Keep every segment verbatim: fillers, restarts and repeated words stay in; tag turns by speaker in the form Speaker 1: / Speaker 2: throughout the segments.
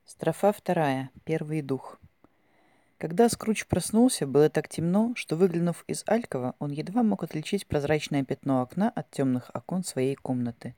Speaker 1: Строфа вторая. Первый дух. Когда Скрудж проснулся, было так темно, что, выглянув из алькова, он едва мог отличить прозрачное пятно окна от темных окон своей комнаты.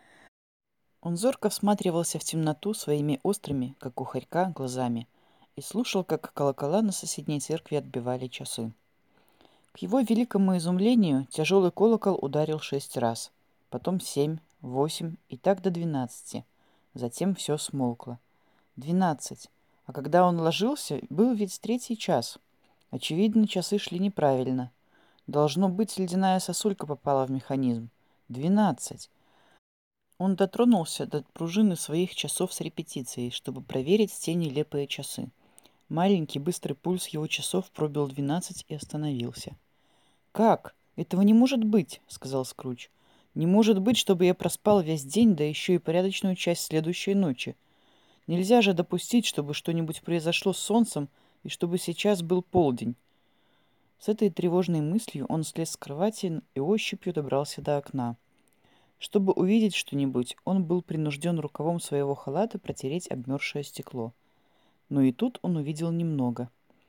Speaker 1: Он зорко всматривался в темноту своими острыми, как у хорька, глазами и слушал, как колокола на соседней церкви отбивали часы. К его великому изумлению тяжелый колокол ударил шесть раз, потом семь, восемь и так до двенадцати. Затем все смолкло. Двенадцать. А когда он ложился, был ведь третий час. Очевидно, часы шли неправильно. Должно быть, ледяная сосулька попала в механизм. Двенадцать. Он дотронулся до пружины своих часов с репетицией, чтобы проверить те нелепые часы. Маленький быстрый пульс его часов пробил двенадцать и остановился. «Как? Этого не может быть», — сказал Скрудж. «Не может быть, чтобы я проспал весь день, да еще и порядочную часть следующей ночи. Нельзя же допустить, чтобы что-нибудь произошло с солнцем и чтобы сейчас был полдень». С этой тревожной мыслью он слез с кровати и ощупью добрался до окна. Чтобы увидеть что-нибудь, он был принужден рукавом своего халата протереть обмерзшее стекло. Но и тут он увидел немного.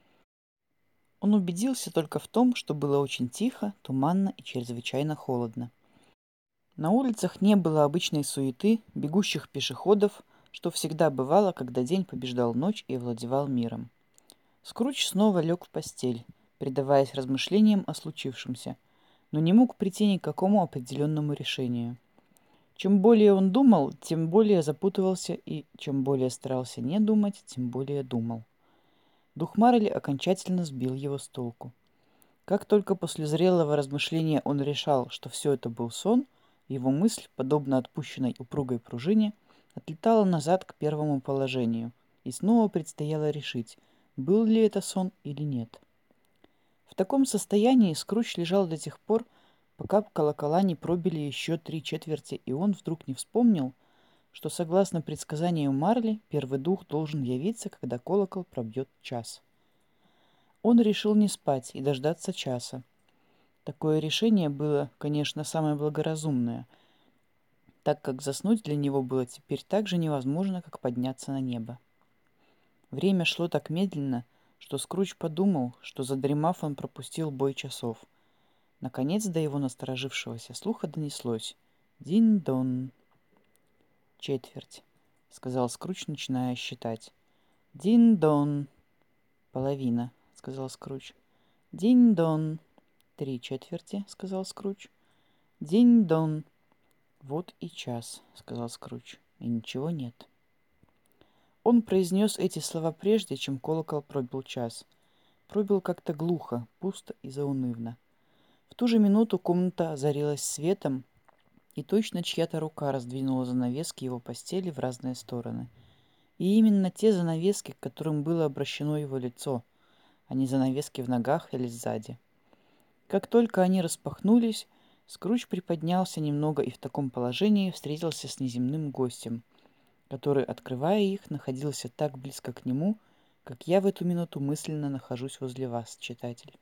Speaker 1: Он убедился только в том, что было очень тихо, туманно и чрезвычайно холодно. На улицах не было обычной суеты, бегущих пешеходов, что всегда бывало, когда день побеждал ночь и овладевал миром. Скрудж снова лег в постель, предаваясь размышлениям о случившемся, но не мог прийти ни к какому определенному решению. Чем более он думал, тем более запутывался, и чем более старался не думать, тем более думал. Дух Марли окончательно сбил его с толку. Как только после зрелого размышления он решал, что все это был сон, его мысль, подобно отпущенной упругой пружине, отлетала назад к первому положению, и снова предстояло решить, был ли это сон или нет. В таком состоянии Скрудж лежал до тех пор, пока колокола не пробили еще три четверти, и он вдруг не вспомнил, что, согласно предсказанию Марли, первый дух должен явиться, когда колокол пробьет час. Он решил не спать и дождаться часа. Такое решение было, конечно, самое благоразумное, так как заснуть для него было теперь так же невозможно, как подняться на небо. Время шло так медленно, что Скрудж подумал, что, задремав, он пропустил бой часов. Наконец до его насторожившегося слуха донеслось: «Дин-дон». «Четверть», — сказал Скрудж, начиная считать. «Дин-дон». «Половина», — сказал Скрудж. «Дин-дон». «Три четверти», — сказал Скрудж. «Динь-дон». «Вот и час», — сказал Скрудж, — «и ничего нет». Он произнес эти слова прежде, чем колокол пробил час. Пробил как-то глухо, пусто и заунывно. В ту же минуту комната озарилась светом, и точно чья-то рука раздвинула занавески его постели в разные стороны. И именно те занавески, к которым было обращено его лицо, а не занавески в ногах или сзади. Как только они распахнулись, Скрудж приподнялся немного и в таком положении встретился с неземным гостем, который, открывая их, находился так близко к нему, как я в эту минуту мысленно нахожусь возле вас, читатель.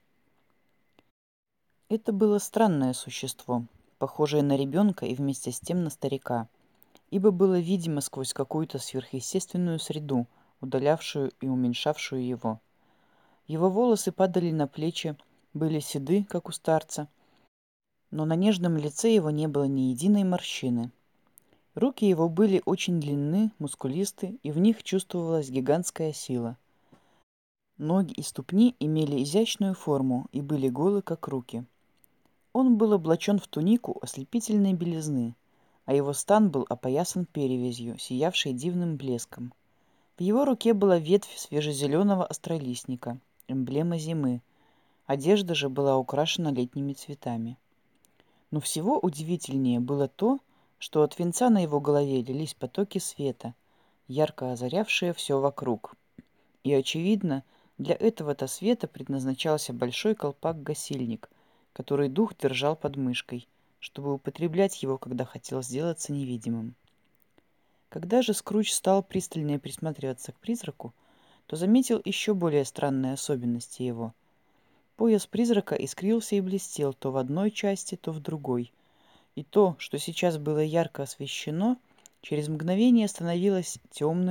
Speaker 1: Это было странное существо, похожее на ребенка и вместе с тем на старика, ибо было видимо сквозь какую-то сверхъестественную среду, удалявшую и уменьшавшую его. Его волосы падали на плечи, были седы, как у старца, но на нежном лице его не было ни единой морщины. Руки его были очень длинны, мускулисты, и в них чувствовалась гигантская сила. Ноги и ступни имели изящную форму и были голы, как руки. Он был облачен в тунику ослепительной белизны, а его стан был опоясан перевязью, сиявшей дивным блеском. В его руке была ветвь свежезеленого остролистника, эмблема зимы. Одежда же была украшена летними цветами. Но всего удивительнее было то, что от венца на его голове лились потоки света, ярко озарявшие все вокруг. И, очевидно, для этого-то света предназначался большой колпак-гасильник, который дух держал под мышкой, чтобы употреблять его, когда хотел сделаться невидимым. Когда же Скрудж стал пристальнее присматриваться к призраку, то заметил еще более странные особенности его. Пояс призрака искрился и блестел то в одной части, то в другой. И то, что сейчас было ярко освещено, через мгновение становилось темным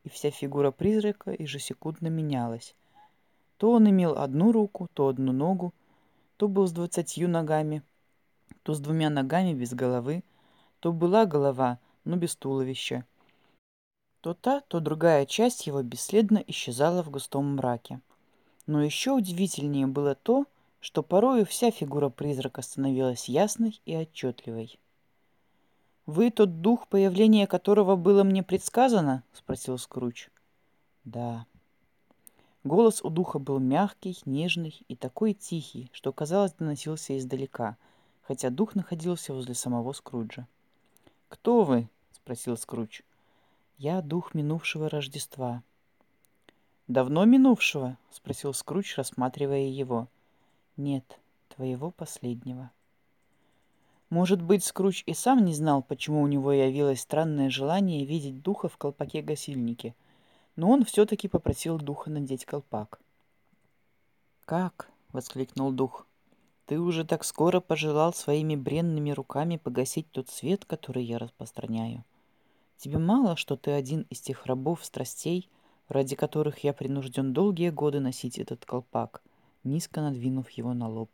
Speaker 1: и вся фигура призрака ежесекундно менялась. То он имел одну руку, то одну ногу, то был с двадцатью ногами, то с двумя ногами без головы, то была голова, но без туловища. То та, то другая часть его бесследно исчезала в густом мраке. Но еще удивительнее было то, что порою вся фигура призрака становилась ясной и отчетливой. «Вы тот дух, появление которого было мне предсказано?» — спросил Скрудж. «Да». Голос у духа был мягкий, нежный и такой тихий, что, казалось, доносился издалека, хотя дух находился возле самого Скруджа. «Кто вы?» — спросил Скрудж. «Я дух минувшего Рождества». «Давно минувшего?» — спросил Скрудж, рассматривая его. «Нет, твоего последнего». Может быть, Скрудж и сам не знал, почему у него явилось странное желание видеть духа в колпаке-гасильнике, но он все-таки попросил духа надеть колпак. «Как?» — воскликнул дух. «Ты уже так скоро пожелал своими бренными руками погасить тот свет, который я распространяю? Тебе мало, что ты один из тех рабов страстей, ради которых я принужден долгие годы носить этот колпак, низко надвинув его на лоб?»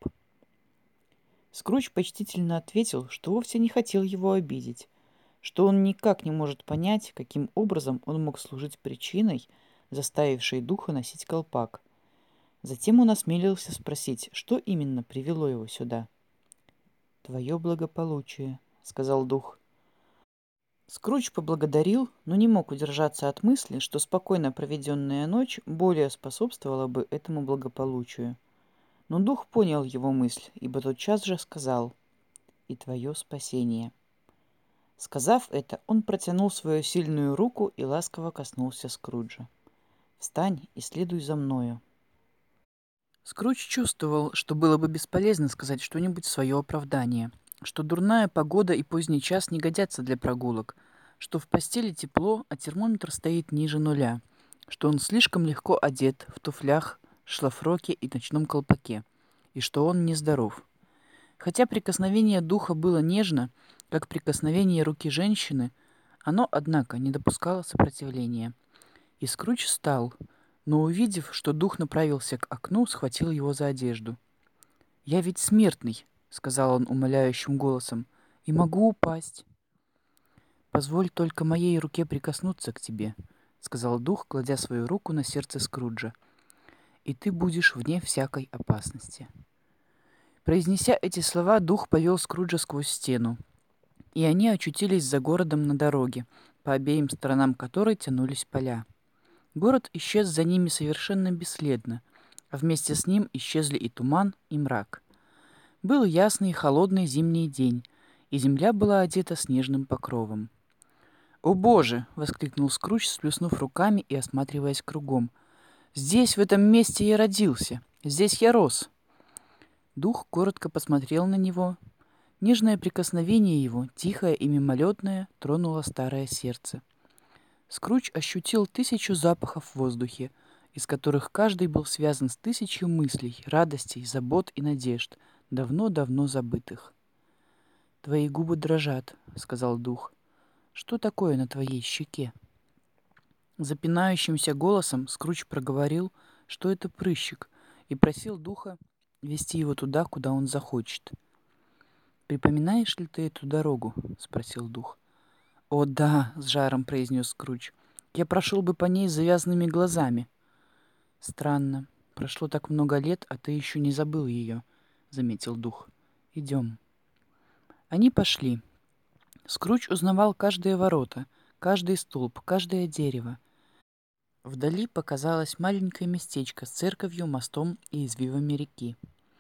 Speaker 1: Скрудж почтительно ответил, что вовсе не хотел его обидеть, что он никак не может понять, каким образом он мог служить причиной, заставившей духа носить колпак. Затем он осмелился спросить, что именно привело его сюда. «Твое благополучие», — сказал дух. Скрудж поблагодарил, но не мог удержаться от мысли, что спокойно проведенная ночь более способствовала бы этому благополучию. Но дух понял его мысль, ибо тотчас же сказал: «И твое спасение». Сказав это, он протянул свою сильную руку и ласково коснулся Скруджа. «Встань и следуй за мною». Скрудж чувствовал, что было бы бесполезно сказать что-нибудь в свое оправдание, что дурная погода и поздний час не годятся для прогулок, что в постели тепло, а термометр стоит ниже нуля, что он слишком легко одет в туфлях, шлафроке и ночном колпаке, и что он нездоров. Хотя прикосновение духа было нежно, как прикосновение руки женщины, оно, однако, не допускало сопротивления. И Скрудж встал, но, увидев, что дух направился к окну, схватил его за одежду. «Я ведь смертный», — сказал он умоляющим голосом, — «и могу упасть». «Позволь только моей руке прикоснуться к тебе», — сказал дух, кладя свою руку на сердце Скруджа, — «и ты будешь вне всякой опасности». Произнеся эти слова, дух повел Скруджа сквозь стену, и они очутились за городом на дороге, по обеим сторонам которой тянулись поля. Город исчез за ними совершенно бесследно, а вместе с ним исчезли и туман, и мрак. Был ясный и холодный зимний день, и земля была одета снежным покровом. «О боже!» — воскликнул Скрудж, сплеснув руками и осматриваясь кругом. «Здесь, в этом месте я родился! Здесь я рос!» Дух коротко посмотрел на него. Нежное прикосновение его, тихое и мимолетное, тронуло старое сердце. Скрудж ощутил тысячу запахов в воздухе, из которых каждый был связан с тысячей мыслей, радостей, забот и надежд, давно-давно забытых. «Твои губы дрожат», — сказал дух. «Что такое на твоей щеке?» Запинающимся голосом Скрудж проговорил, что это прыщик, и просил духа вести его туда, куда он захочет. «Припоминаешь ли ты эту дорогу?» — спросил дух. «О, да!» — с жаром произнес Скрудж. «Я прошел бы по ней с завязанными глазами». «Странно. Прошло так много лет, а ты еще не забыл ее», — заметил дух. «Идем». Они пошли. Скрудж узнавал каждое ворота, каждый столб, каждое дерево. Вдали показалось маленькое местечко с церковью, мостом и извивами реки.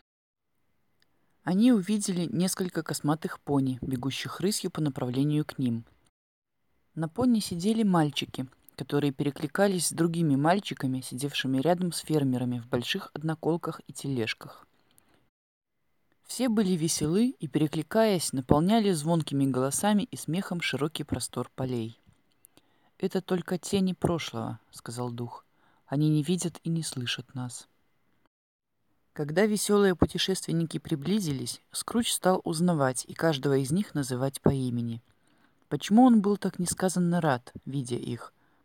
Speaker 1: Они увидели несколько косматых пони, бегущих рысью по направлению к ним. На пони сидели мальчики, которые перекликались с другими мальчиками, сидевшими рядом с фермерами в больших одноколках и тележках. Все были веселы и, перекликаясь, наполняли звонкими голосами и смехом широкий простор полей. «Это только тени прошлого», — сказал дух. «Они не видят и не слышат нас». Когда веселые путешественники приблизились, Скрудж стал узнавать и каждого из них называть по имени. Почему он был так несказанно рад, видя их?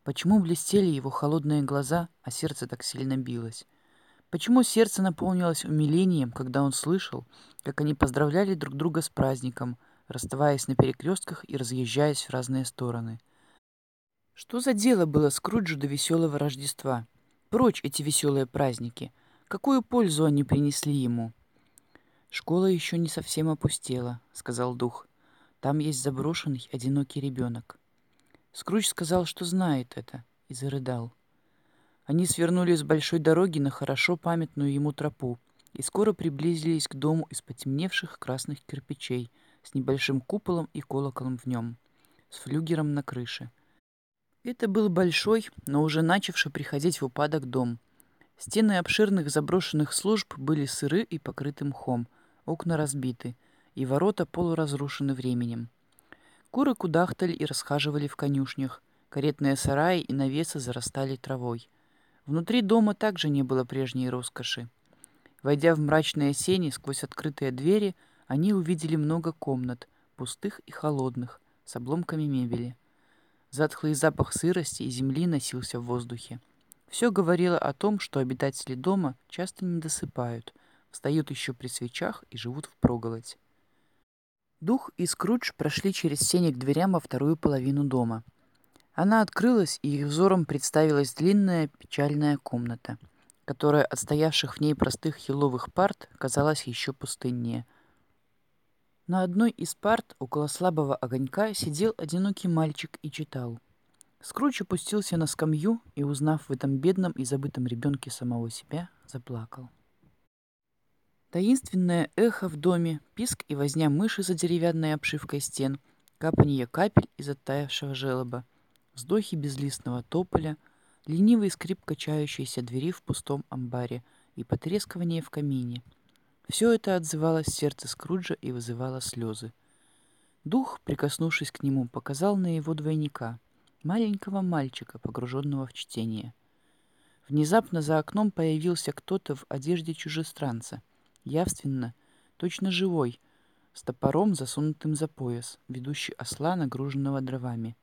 Speaker 1: Почему блестели его холодные глаза, а сердце так сильно билось? Почему сердце наполнилось умилением, когда он слышал, как они поздравляли друг друга с праздником, расставаясь на перекрестках и разъезжаясь в разные стороны? Что за дело было Скруджу до веселого Рождества? Прочь эти веселые праздники! Какую пользу они принесли ему? «Школа еще не совсем опустела», — сказал дух. «Там есть заброшенный, одинокий ребенок». Скрудж сказал, что знает это, и зарыдал. Они свернули с большой дороги на хорошо памятную ему тропу и скоро приблизились к дому из потемневших красных кирпичей с небольшим куполом и колоколом в нем, с флюгером на крыше. Это был большой, но уже начавший приходить в упадок дом. Стены обширных заброшенных служб были сыры и покрыты мхом, окна разбиты, и ворота полуразрушены временем. Куры кудахтали и расхаживали в конюшнях, каретные сараи и навесы зарастали травой. Внутри дома также не было прежней роскоши. Войдя в мрачные сени сквозь открытые двери, они увидели много комнат, пустых и холодных, с обломками мебели. Затхлый запах сырости и земли носился в воздухе. Все говорило о том, что обитатели дома часто не досыпают, встают еще при свечах и живут впроголодь. Дух и Скрудж прошли через сени к дверям во вторую половину дома. Она открылась, и их взором представилась длинная печальная комната, которая от стоявших в ней простых еловых парт казалась еще пустыннее. На одной из парт около слабого огонька сидел одинокий мальчик и читал. Скрудж опустился на скамью и, узнав в этом бедном и забытом ребенке самого себя, заплакал. Таинственное эхо в доме, писк и возня мыши за деревянной обшивкой стен, капанье капель из оттаявшего желоба, вздохи безлистного тополя, ленивый скрип качающейся двери в пустом амбаре и потрескивание в камине. Все это отзывалось в сердце Скруджа и вызывало слезы. Дух, прикоснувшись к нему, показал на его двойника, маленького мальчика, погруженного в чтение. Внезапно за окном появился кто-то в одежде чужестранца, явственно, точно живой, с топором, засунутым за пояс, ведущий осла, нагруженного дровами.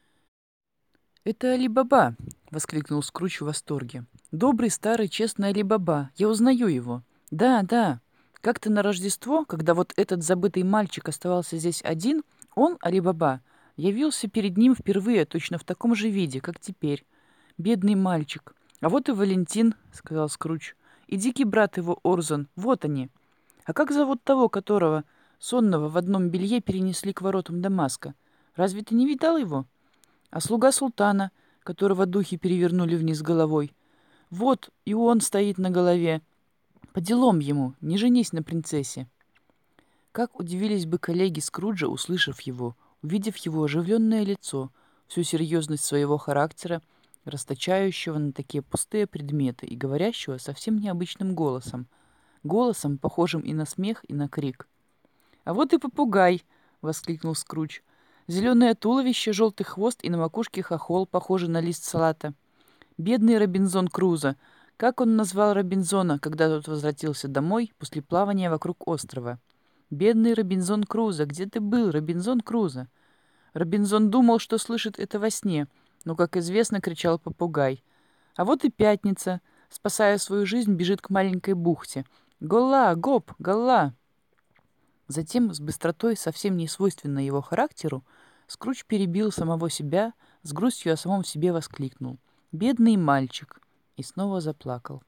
Speaker 1: «Это Али-Баба!» — воскликнул Скрудж в восторге. «Добрый, старый, честный Али-Баба! Я узнаю его! Да, да! Как-то на Рождество, когда вот этот забытый мальчик оставался здесь один, он, Али-Баба, явился перед ним впервые точно в таком же виде, как теперь. Бедный мальчик! А вот и Валентин!» — сказал Скрудж. «И дикий брат его Орзан, вот они! А как зовут того, которого, сонного, в одном белье перенесли к воротам Дамаска? Разве ты не видал его? А слуга султана, которого духи перевернули вниз головой? Вот и он стоит на голове. По делам ему, не женись на принцессе». Как удивились бы коллеги Скруджа, услышав его, увидев его оживленное лицо, всю серьезность своего характера, расточающего на такие пустые предметы и говорящего совсем необычным голосом, голосом, похожим и на смех, и на крик. «А вот и попугай!» — воскликнул Скрудж. «Зеленое туловище, желтый хвост и на макушке хохол, похожий на лист салата. Бедный Робинзон Крузо! Как он назвал Робинзона, когда тот возвратился домой после плавания вокруг острова? Бедный Робинзон Крузо! Где ты был, Робинзон Крузо?» Робинзон думал, что слышит это во сне, но, как известно, кричал попугай. А вот и пятница, спасая свою жизнь, бежит к маленькой бухте. «Голла! Гоп! Голла!» Затем, с быстротой, совсем не свойственной его характеру, Скрудж перебил самого себя, с грустью о самом себе воскликнул. «Бедный мальчик!» и снова заплакал.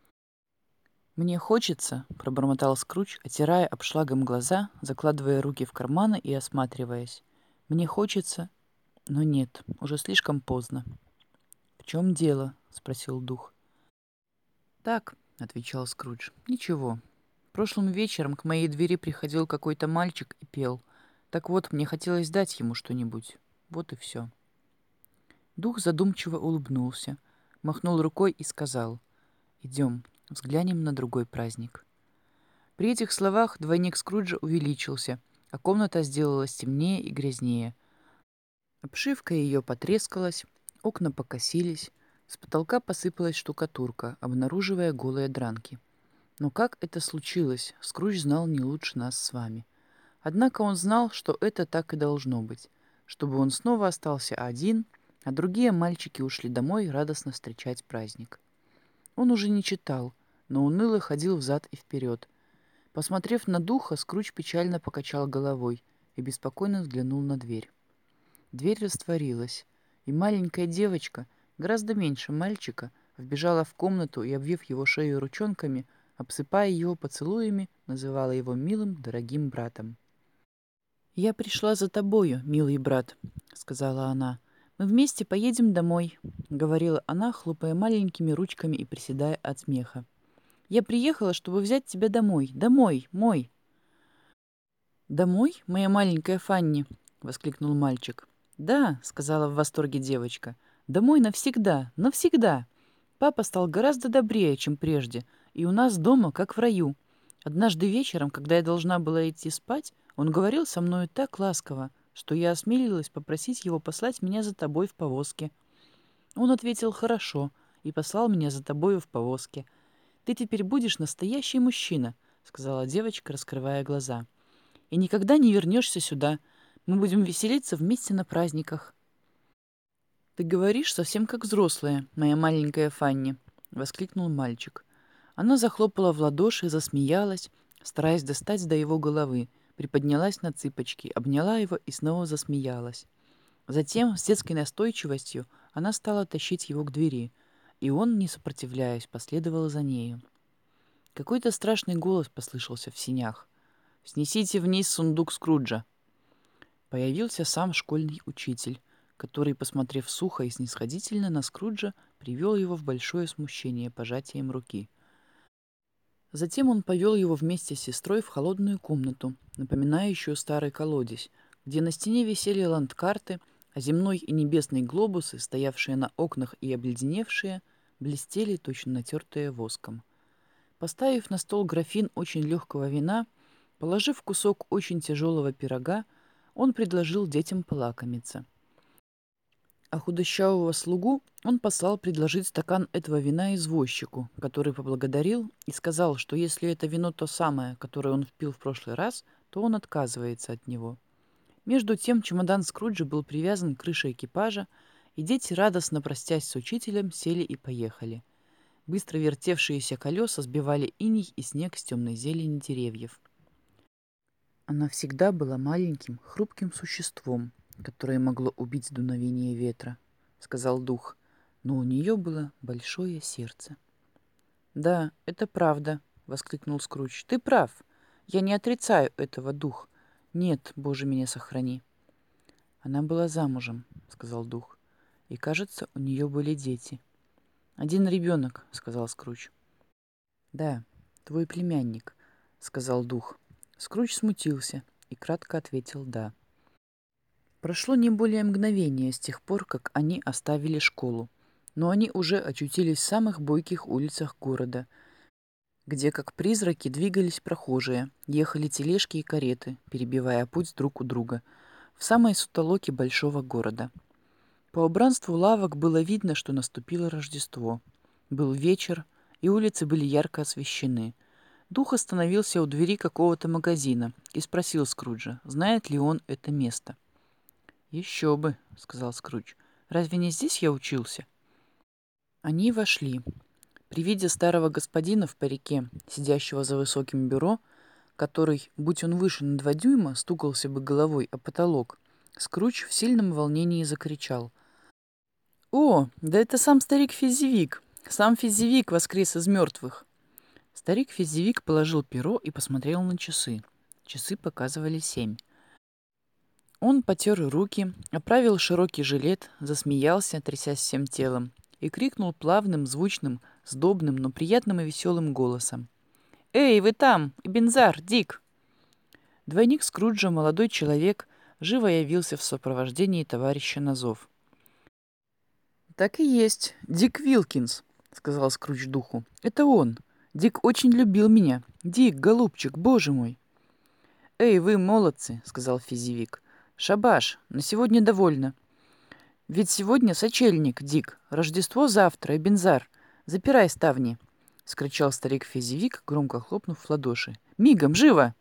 Speaker 1: «Мне хочется», — пробормотал Скрудж, отирая обшлагом глаза, закладывая руки в карманы и осматриваясь. «Мне хочется, но нет, уже слишком поздно». «В чем дело?» — спросил дух. «Так», — отвечал Скрудж, — «ничего. Прошлым вечером к моей двери приходил какой-то мальчик и пел. Так вот, мне хотелось дать ему что-нибудь. Вот и все». Дух задумчиво улыбнулся, махнул рукой и сказал: «Идем, взглянем на другой праздник». При этих словах двойник Скруджа увеличился, а комната сделалась темнее и грязнее. Обшивка ее потрескалась, окна покосились, с потолка посыпалась штукатурка, обнаруживая голые дранки. Но как это случилось, Скрудж знал не лучше нас с вами. Однако он знал, что это так и должно быть, чтобы он снова остался один, а другие мальчики ушли домой радостно встречать праздник. Он уже не читал, но уныло ходил взад и вперед. Посмотрев на духа, Скрудж печально покачал головой и беспокойно взглянул на дверь. Дверь растворилась, и маленькая девочка, гораздо меньше мальчика, вбежала в комнату и, обвив его шею ручонками, обсыпая его поцелуями, называла его милым, дорогим братом. «Я пришла за тобою, милый брат», — сказала она. «Мы вместе поедем домой», — говорила она, хлопая маленькими ручками и приседая от смеха. «Я приехала, чтобы взять тебя домой. Домой, мой!» «Домой, моя маленькая Фанни?» — воскликнул мальчик. «Да», — сказала в восторге девочка. «Домой навсегда, навсегда. Папа стал гораздо добрее, чем прежде, и у нас дома, как в раю. Однажды вечером, когда я должна была идти спать, он говорил со мною так ласково, что я осмелилась попросить его послать меня за тобой в повозке. Он ответил «хорошо» и послал меня за тобою в повозке. «Ты теперь будешь настоящий мужчина», — сказала девочка, раскрывая глаза. «И никогда не вернешься сюда. Мы будем веселиться вместе на праздниках». «Ты говоришь совсем как взрослая, моя маленькая Фанни», — воскликнул мальчик. Она захлопала в ладоши и засмеялась, стараясь достать до его головы, приподнялась на цыпочки, обняла его и снова засмеялась. Затем, с детской настойчивостью, она стала тащить его к двери, и он, не сопротивляясь, последовал за нею. Какой-то страшный голос послышался в сенях. «Снесите вниз сундук Скруджа!» Появился сам школьный учитель, который, посмотрев сухо и снисходительно на Скруджа, привел его в большое смущение пожатием руки. Затем он повел его вместе с сестрой в холодную комнату, напоминающую старый колодец, где на стене висели ландкарты, а земной и небесный глобусы, стоявшие на окнах и обледеневшие, блестели, точно натертые воском. Поставив на стол графин очень легкого вина, положив кусок очень тяжелого пирога, он предложил детям полакомиться. А худощавого слугу он послал предложить стакан этого вина извозчику, который поблагодарил и сказал, что если это вино то самое, которое он впил в прошлый раз, то он отказывается от него. Между тем чемодан Скруджа был привязан к крыше экипажа, и дети, радостно простясь с учителем, сели и поехали. Быстро вертевшиеся колеса сбивали иней и снег с темной зелени деревьев. Она всегда была маленьким, хрупким существом, которое могло убить дуновение ветра, — сказал дух, но у нее было большое сердце. «Да, это правда», — воскликнул Скрудж. «Ты прав. Я не отрицаю этого, дух. Нет, Боже, меня сохрани». «Она была замужем», — сказал дух, — «и, кажется, у нее были дети». «Один ребенок», — сказал Скрудж. «Да, твой племянник», — сказал дух. Скрудж смутился и кратко ответил «да». Прошло не более мгновения с тех пор, как они оставили школу, но они уже очутились в самых бойких улицах города, где, как призраки, двигались прохожие, ехали тележки и кареты, перебивая путь друг у друга, в самой сутолоке большого города. По убранству лавок было видно, что наступило Рождество. Был вечер, и улицы были ярко освещены. Дух остановился у двери какого-то магазина и спросил Скруджа, знает ли он это место. «Еще бы», — сказал Скрудж. «Разве не здесь я учился?» Они вошли. При виде старого господина в парике, сидящего за высоким бюро, который, будь он выше на два дюйма, стукался бы головой о потолок, Скрудж в сильном волнении закричал. «О, да это сам старик Физивик! Сам Физивик воскрес из мертвых!» Старик Физивик положил перо и посмотрел на часы. Часы показывали семь. Он потер руки, оправил широкий жилет, засмеялся, трясясь всем телом, и крикнул плавным, звучным, сдобным, но приятным и веселым голосом. «Эй, вы там! Эбензар, Дик!» Двойник Скруджа, молодой человек, живо явился в сопровождении товарища на зов. «Так и есть, Дик Вилкинс», — сказал Скрудж духу. «Это он. Дик очень любил меня. Дик, голубчик, боже мой!» «Эй, вы молодцы», — сказал Физивик. «Шабаш, на сегодня довольно. Ведь сегодня сочельник, Дик. Рождество завтра, Эбензар. Запирай ставни», — скричал старик Физивик, громко хлопнув в ладоши. «Мигом, живо!»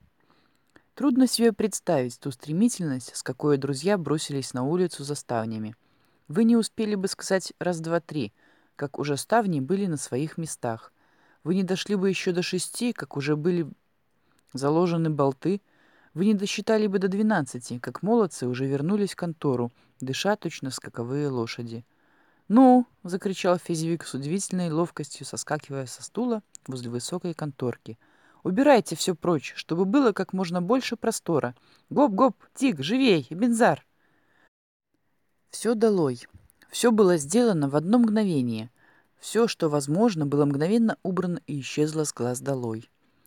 Speaker 1: Трудно себе представить ту стремительность, с какой друзья бросились на улицу за ставнями. Вы не успели бы сказать раз, два, три, как уже ставни были на своих местах. Вы не дошли бы еще до шести, как уже были заложены болты. Вы не досчитали бы до двенадцати, как молодцы уже вернулись в контору, дыша точно скаковые лошади. «Ну!» — закричал Физивик с удивительной ловкостью, соскакивая со стула возле высокой конторки. «Убирайте все прочь, чтобы было как можно больше простора. Гоп-гоп, Тиг, живей, Бензар!» Все долой. Все было сделано в одно мгновение. Все, что возможно, было мгновенно убрано и исчезло с глаз долой.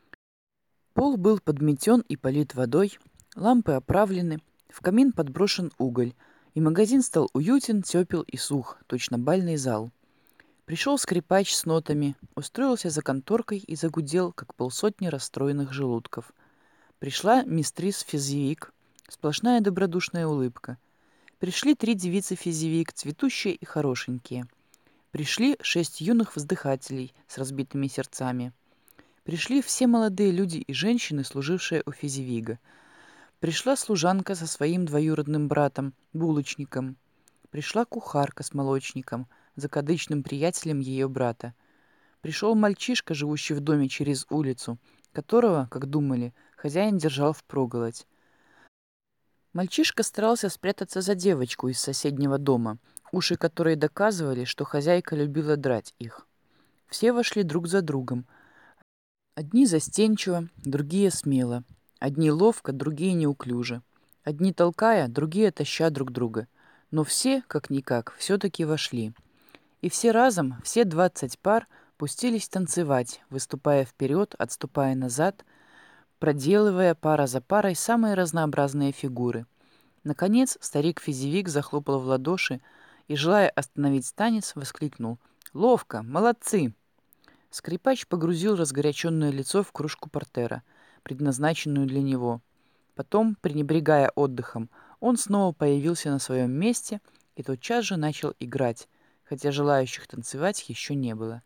Speaker 1: Пол был подметен и полит водой, лампы оправлены, в камин подброшен уголь, и магазин стал уютен, тепел и сух, точно бальный зал. Пришел скрипач с нотами, устроился за конторкой и загудел, как полсотни расстроенных желудков. Пришла мистрис Физивик, сплошная добродушная улыбка. Пришли три девицы Физивик, цветущие и хорошенькие. Пришли шесть юных вздыхателей с разбитыми сердцами. Пришли все молодые люди и женщины, служившие у Физивига. Пришла служанка со своим двоюродным братом, булочником. Пришла кухарка с молочником, закадычным приятелем ее брата. Пришел мальчишка, живущий в доме через улицу, которого, как думали, хозяин держал впроголодь. Мальчишка старался спрятаться за девочку из соседнего дома, уши которой доказывали, что хозяйка любила драть их. Все вошли друг за другом. Одни застенчиво, другие смело. Одни ловко, другие неуклюже. Одни толкая, другие таща друг друга. Но все, как-никак, все-таки вошли. И все разом, все двадцать пар, пустились танцевать, выступая вперед, отступая назад, проделывая пара за парой самые разнообразные фигуры. Наконец старик Физивик захлопал в ладоши и, желая остановить танец, воскликнул: «Ловко! Молодцы!» Скрипач погрузил разгоряченное лицо в кружку портера, предназначенную для него. Потом, пренебрегая отдыхом, он снова появился на своем месте и тотчас же начал играть, хотя желающих танцевать еще не было.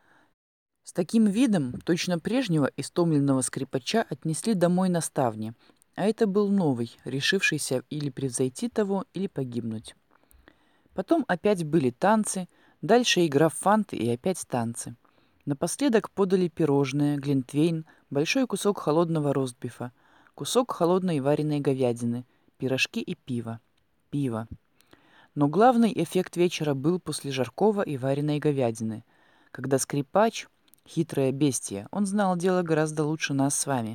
Speaker 1: С таким видом точно прежнего истомленного скрипача отнесли домой на ставне, а это был новый, решившийся или превзойти того, или погибнуть. Потом опять были танцы, дальше игра в фанты и опять танцы. Напоследок подали пирожное, глинтвейн, большой кусок холодного ростбифа, кусок холодной вареной говядины, пирожки и пиво. Пиво. Но главный эффект вечера был после жаркого и вареной говядины, когда скрипач, хитрое бестие, он знал дело гораздо лучше нас с вами,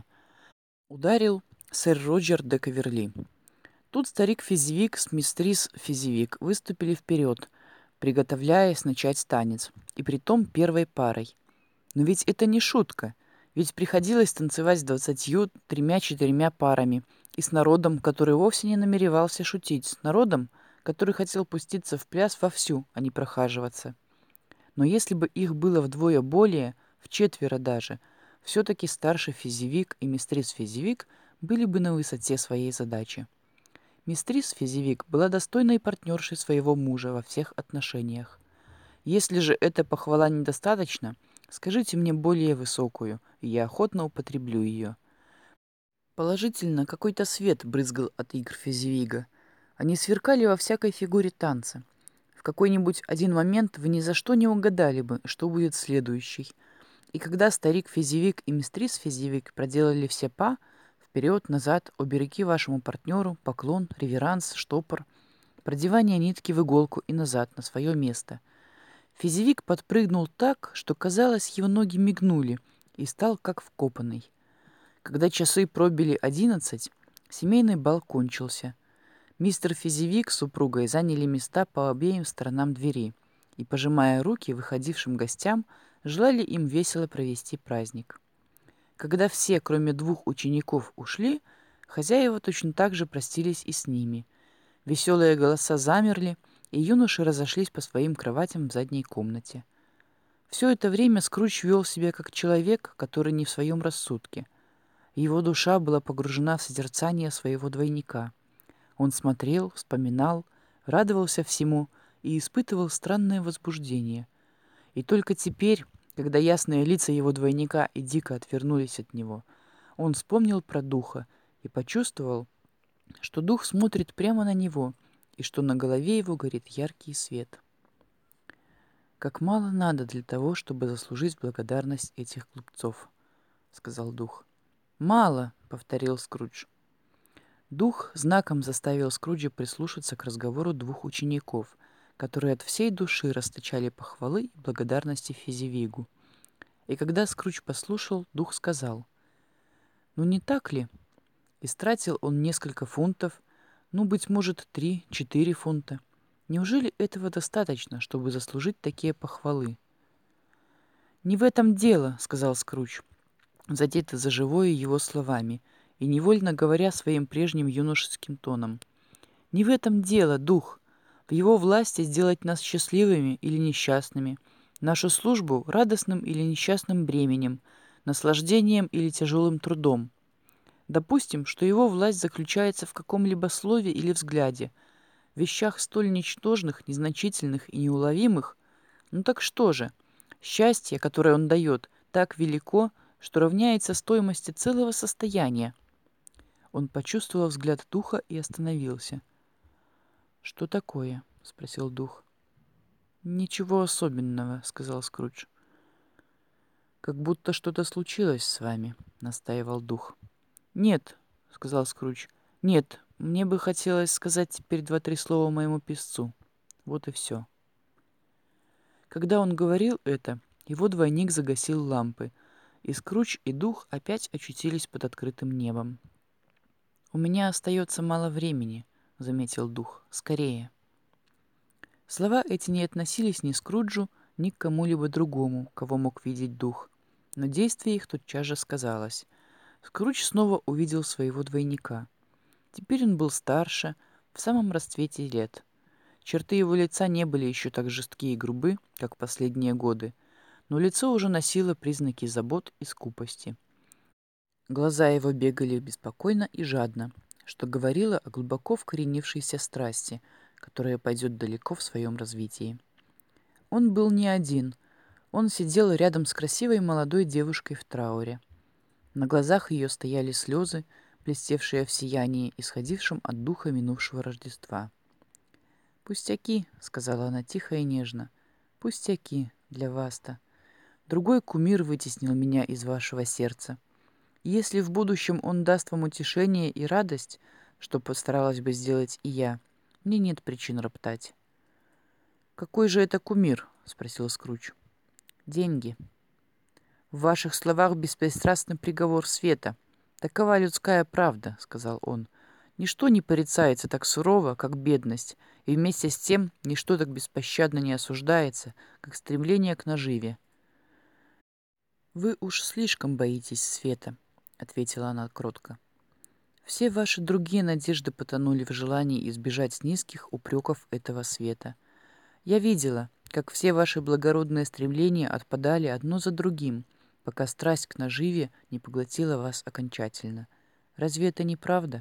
Speaker 1: ударил сэр Роджер де Каверли. Тут старик Физивик с мистрис Физивик выступили вперед, приготовляясь начать танец, и притом первой парой. Но ведь это не шутка, ведь приходилось танцевать с двадцатью тремя-четырьмя парами, и с народом, который вовсе не намеревался шутить, с народом, который хотел пуститься в пляс вовсю, а не прохаживаться. Но если бы их было вдвое более, вчетверо даже, все-таки старший Физивик и мистрис Физивик были бы на высоте своей задачи. Мистрис Физивик была достойной партнершей своего мужа во всех отношениях. Если же эта похвала недостаточна, скажите мне более высокую, и я охотно употреблю ее. Положительно, какой-то свет брызгал от игр Физивига. Они сверкали во всякой фигуре танца. В какой-нибудь один момент вы ни за что не угадали бы, что будет следующий. И когда старик Физивик и мистрис Физивик проделали все па, вперед, назад, обе руки вашему партнеру, поклон, реверанс, штопор, продевание нитки в иголку и назад на свое место. Физивик подпрыгнул так, что, казалось, его ноги мигнули, и стал как вкопанный. Когда часы пробили одиннадцать, семейный бал кончился. Мистер Физивик с супругой заняли места по обеим сторонам двери и, пожимая руки выходившим гостям, желали им весело провести праздник. Когда все, кроме двух учеников, ушли, хозяева точно так же простились и с ними. Веселые голоса замерли, и юноши разошлись по своим кроватям в задней комнате. Все это время Скрудж вел себя как человек, который не в своем рассудке. Его душа была погружена в созерцание своего двойника. Он смотрел, вспоминал, радовался всему и испытывал странное возбуждение. И только теперь, когда ясные лица его двойника и дико отвернулись от него, он вспомнил про духа и почувствовал, что дух смотрит прямо на него и что на голове его горит яркий свет. «Как мало надо для того, чтобы заслужить благодарность этих глупцов», — сказал дух. «Мало», — повторил Скрудж. Дух знаком заставил Скруджа прислушаться к разговору двух учеников, которые от всей души расточали похвалы и благодарности Фезивигу. И когда Скрудж послушал, дух сказал: «Ну не так ли? Истратил он несколько фунтов, ну, быть может, три-четыре фунта. Неужели этого достаточно, чтобы заслужить такие похвалы?» «Не в этом дело», — сказал Скрудж, задетый за живое его словами, и невольно говоря своим прежним юношеским тоном. «Не в этом дело, дух. В его власти сделать нас счастливыми или несчастными, нашу службу радостным или несчастным бременем, наслаждением или тяжелым трудом. Допустим, что его власть заключается в каком-либо слове или взгляде, вещах столь ничтожных, незначительных и неуловимых. Ну так что же? Счастье, которое он дает, так велико, что равняется стоимости целого состояния». Он почувствовал взгляд духа и остановился. «Что такое?» — спросил дух. «Ничего особенного», — сказал Скрудж. «Как будто что-то случилось с вами», — настаивал дух. «Нет», — сказал Скрудж. «Нет, мне бы хотелось сказать теперь два-три слова моему песцу. Вот и все». Когда он говорил это, его двойник загасил лампы, и Скрудж и дух опять очутились под открытым небом. «У меня остается мало времени», — заметил дух. «Скорее». Слова эти не относились ни к Скруджу, ни к кому-либо другому, кого мог видеть дух, но действие их тотчас же сказалось. Скрудж снова увидел своего двойника. Теперь он был старше, в самом расцвете лет. Черты его лица не были еще так жесткие и грубы, как в последние годы, но лицо уже носило признаки забот и скупости. Глаза его бегали беспокойно и жадно, что говорило о глубоко вкоренившейся страсти, которая пойдет далеко в своем развитии. Он был не один. Он сидел рядом с красивой молодой девушкой в трауре. На глазах ее стояли слезы, блестевшие в сиянии, исходившем от духа минувшего Рождества. «Пустяки», — сказала она тихо и нежно, — «пустяки для вас-то. Другой кумир вытеснил меня из вашего сердца. Если в будущем он даст вам утешение и радость, что постаралась бы сделать и я, мне нет причин роптать». «Какой же это кумир?» — спросил Скрудж. «Деньги. В ваших словах беспристрастный приговор света. Такова людская правда», — сказал он. «Ничто не порицается так сурово, как бедность, и вместе с тем ничто так беспощадно не осуждается, как стремление к наживе». «Вы уж слишком боитесь света», — ответила она кротко. «Все ваши другие надежды потонули в желании избежать низких упреков этого света. Я видела, как все ваши благородные стремления отпадали одно за другим, пока страсть к наживе не поглотила вас окончательно. Разве это не правда?»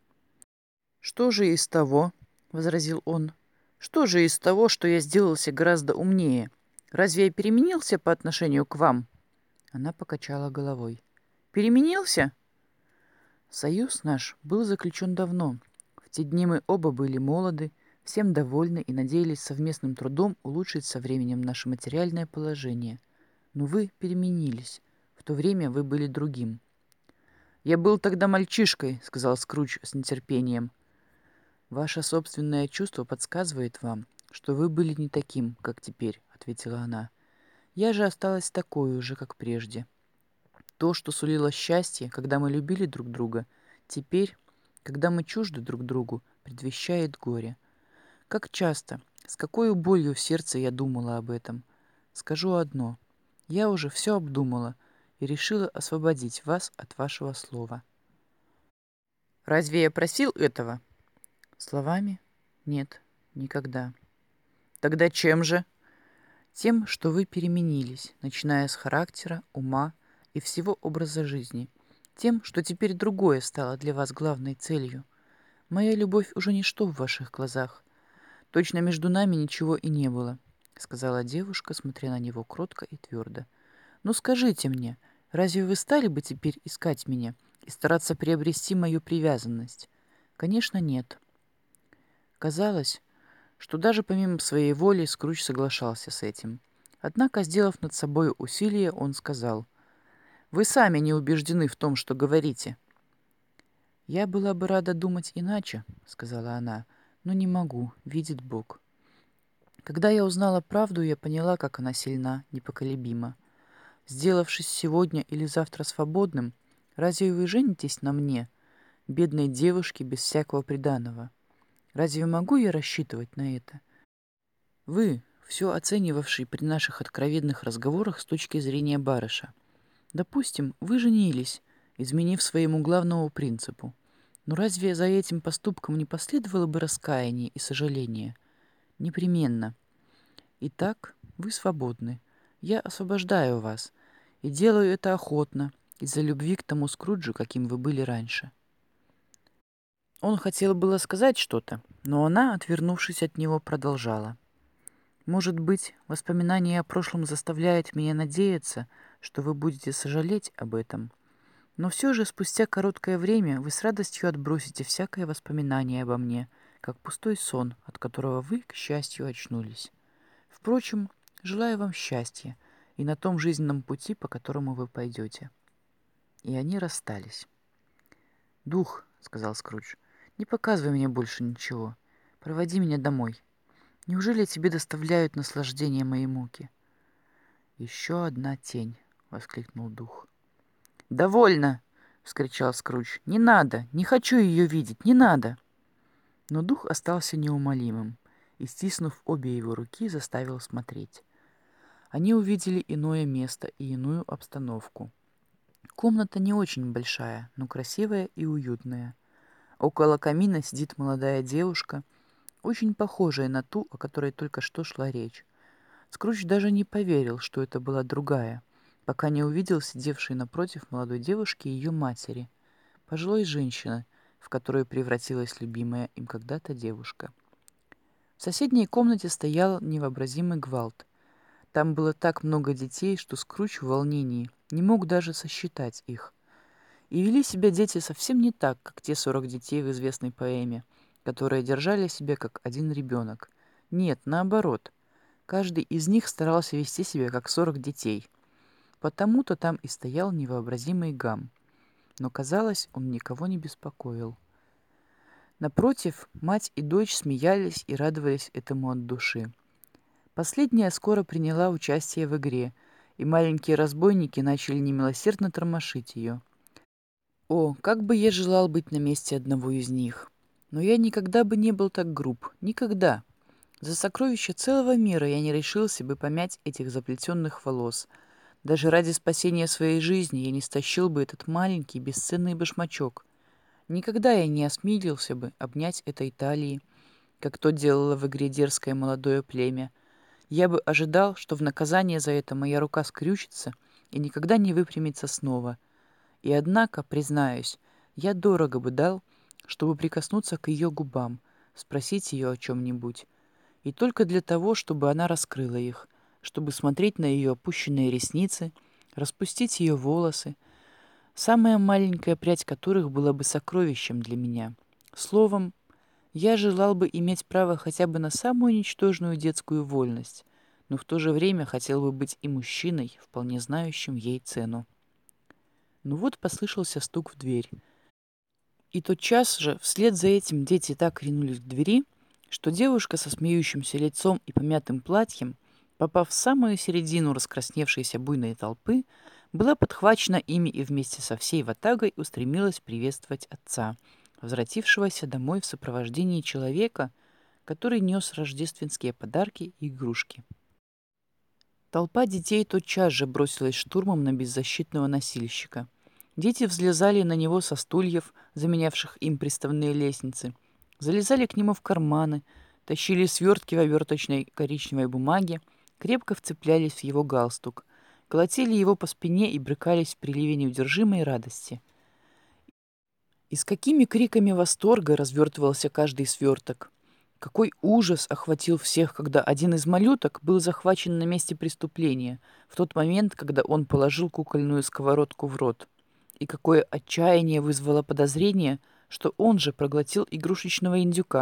Speaker 1: «Что же из того?» — возразил он. «Что же из того, что я сделался гораздо умнее? Разве я переменился по отношению к вам?» Она покачала головой. «Переменился?» «Союз наш был заключен давно. В те дни мы оба были молоды, всем довольны и надеялись совместным трудом улучшить со временем наше материальное положение. Но вы переменились. В то время вы были другим». «Я был тогда мальчишкой», — сказал Скрудж с нетерпением. «Ваше собственное чувство подсказывает вам, что вы были не таким, как теперь», — ответила она. «Я же осталась такой же, как прежде. То, что сулило счастье, когда мы любили друг друга, теперь, когда мы чужды друг другу, предвещает горе. Как часто, с какой болью в сердце я думала об этом. Скажу одно. Я уже все обдумала и решила освободить вас от вашего слова». «Разве я просил этого?» «Словами? Нет, никогда». «Тогда чем же?» «Тем, что вы переменились, начиная с характера, ума и всего образа жизни. Тем, что теперь другое стало для вас главной целью. Моя любовь уже ничто в ваших глазах. Точно между нами ничего и не было», — сказала девушка, смотря на него кротко и твердо. «Ну скажите мне, разве вы стали бы теперь искать меня и стараться приобрести мою привязанность? Конечно, нет». Казалось, что даже помимо своей воли Скрудж соглашался с этим. Однако, сделав над собой усилие, он сказал: «Вы сами не убеждены в том, что говорите». «Я была бы рада думать иначе», — сказала она, — «но не могу, видит Бог». Когда я узнала правду, я поняла, как она сильна, непоколебима. Сделавшись сегодня или завтра свободным, разве вы женитесь на мне, бедной девушке без всякого приданого? Разве могу я рассчитывать на это? Вы, все оценивавший при наших откровенных разговорах с точки зрения барыша. Допустим, вы женились, изменив своему главному принципу. Но разве за этим поступком не последовало бы раскаяние и сожаление? Непременно. Итак, вы свободны. Я освобождаю вас. И делаю это охотно, из-за любви к тому Скруджу, каким вы были раньше. Он хотел было сказать что-то, но она, отвернувшись от него, продолжала. Может быть, воспоминание о прошлом заставляет меня надеяться, что вы будете сожалеть об этом. Но все же спустя короткое время вы с радостью отбросите всякое воспоминание обо мне, как пустой сон, от которого вы, к счастью, очнулись. Впрочем, желаю вам счастья и на том жизненном пути, по которому вы пойдете. И они расстались. «Дух», — сказал Скрудж, — «не показывай мне больше ничего. Проводи меня домой. Неужели тебе доставляют наслаждение мои муки?» «Еще одна тень», — воскликнул дух. «Довольно!» — вскричал Скрудж. «Не надо! Не хочу ее видеть! Не надо!» Но дух остался неумолимым и, стиснув обе его руки, заставил смотреть. Они увидели иное место и иную обстановку. Комната не очень большая, но красивая и уютная. Около камина сидит молодая девушка, очень похожая на ту, о которой только что шла речь. Скрудж даже не поверил, что это была другая, пока не увидел сидевшей напротив молодой девушки ее матери, пожилой женщины, в которую превратилась любимая им когда-то девушка. В соседней комнате стоял невообразимый гвалт. Там было так много детей, что Скрудж в волнении не мог даже сосчитать их. И вели себя дети совсем не так, как те сорок детей в известной поэме, которые держали себя как один ребенок. Нет, наоборот. Каждый из них старался вести себя как сорок детей. Потому-то там и стоял невообразимый гам. Но, казалось, он никого не беспокоил. Напротив, мать и дочь смеялись и радовались этому от души. Последняя скоро приняла участие в игре, и маленькие разбойники начали немилосердно тормошить ее. О, как бы я желал быть на месте одного из них! Но я никогда бы не был так груб. Никогда! За сокровища целого мира я не решился бы помять этих заплетенных волос. Даже ради спасения своей жизни я не стащил бы этот маленький бесценный башмачок. Никогда я не осмелился бы обнять этой талии, как то делало в игре дерзкое молодое племя. Я бы ожидал, что в наказание за это моя рука скрючится и никогда не выпрямится снова. И однако, признаюсь, я дорого бы дал, чтобы прикоснуться к ее губам, спросить ее о чем-нибудь. И только для того, чтобы она раскрыла их, чтобы смотреть на ее опущенные ресницы, распустить ее волосы, самая маленькая прядь которых была бы сокровищем для меня. Словом, я желал бы иметь право хотя бы на самую ничтожную детскую вольность, но в то же время хотел бы быть и мужчиной, вполне знающим ей цену. Ну вот послышался стук в дверь. И тотчас же, вслед за этим, дети так ринулись к двери, что девушка со смеющимся лицом и помятым платьем, попав в самую середину раскрасневшейся буйной толпы, была подхвачена ими и вместе со всей ватагой устремилась приветствовать отца, возвратившегося домой в сопровождении человека, который нес рождественские подарки и игрушки. Толпа детей тотчас же бросилась штурмом на беззащитного носильщика. Дети взлезали на него со стульев, заменявших им приставные лестницы, залезали к нему в карманы, тащили свертки в оберточной коричневой бумаге, крепко вцеплялись в его галстук, колотили его по спине и брыкались в приливе неудержимой радости. И с какими криками восторга развертывался каждый сверток! Какой ужас охватил всех, когда один из малюток был захвачен на месте преступления, в тот момент, когда он положил кукольную сковородку в рот. И какое отчаяние вызвало подозрение, что он же проглотил игрушечного индюка,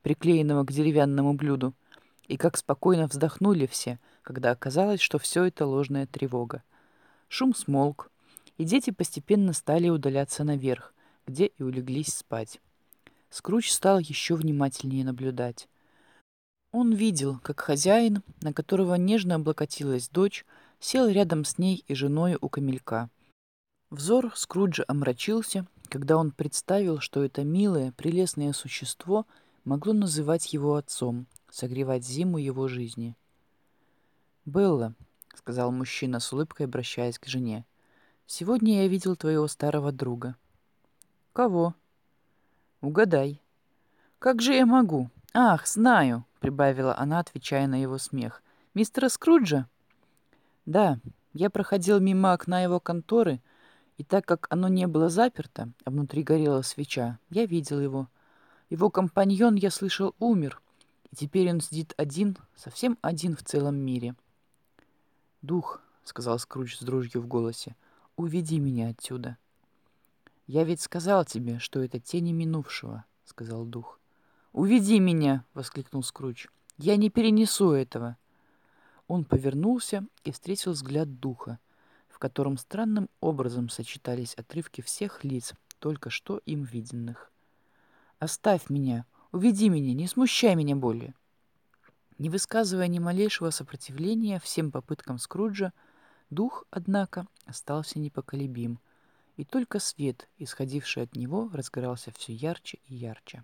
Speaker 1: приклеенного к деревянному блюду, и как спокойно вздохнули все, когда оказалось, что все это ложная тревога. Шум смолк, и дети постепенно стали удаляться наверх, где и улеглись спать. Скрудж стал еще внимательнее наблюдать. Он видел, как хозяин, на которого нежно облокотилась дочь, сел рядом с ней и женой у камелька. Взор Скруджа омрачился, когда он представил, что это милое, прелестное существо могло называть его отцом, согревать зиму его жизни. «Белла», — сказал мужчина с улыбкой, обращаясь к жене, — «сегодня я видел твоего старого друга». «Кого?» «Угадай». «Как же я могу? Ах, знаю», — прибавила она, отвечая на его смех. «Мистера Скруджа?» «Да, я проходил мимо окна его конторы, и так как оно не было заперто, а внутри горела свеча, я видел его. Его компаньон, я слышал, умер, и теперь он сидит один, совсем один в целом мире». «Дух», — сказал Скрудж с дрожью в голосе, — «уведи меня отсюда». «Я ведь сказал тебе, что это тени минувшего», — сказал дух. «Уведи меня!» — воскликнул Скрудж. «Я не перенесу этого!» Он повернулся и встретил взгляд духа, в котором странным образом сочетались отрывки всех лиц, только что им виденных. «Оставь меня! Уведи меня! Не смущай меня более!» Не высказывая ни малейшего сопротивления всем попыткам Скруджа, дух, однако, остался непоколебим, и только свет, исходивший от него, разгорался все ярче и ярче.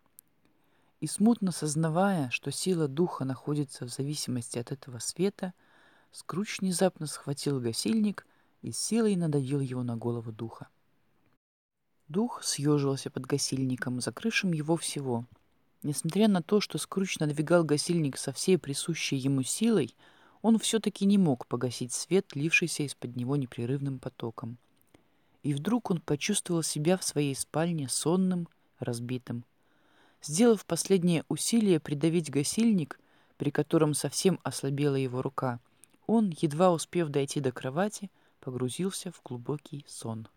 Speaker 1: И смутно сознавая, что сила духа находится в зависимости от этого света, Скрудж внезапно схватил гасильник и с силой надавил его на голову духа. Дух съежился под гасильником, закрывшим его всего. Несмотря на то, что Скрудж надвигал гасильник со всей присущей ему силой, он все-таки не мог погасить свет, лившийся из-под него непрерывным потоком. И вдруг он почувствовал себя в своей спальне сонным, разбитым. Сделав последнее усилие придавить гасильник, при котором совсем ослабела его рука, он, едва успев дойти до кровати, погрузился в глубокий сон.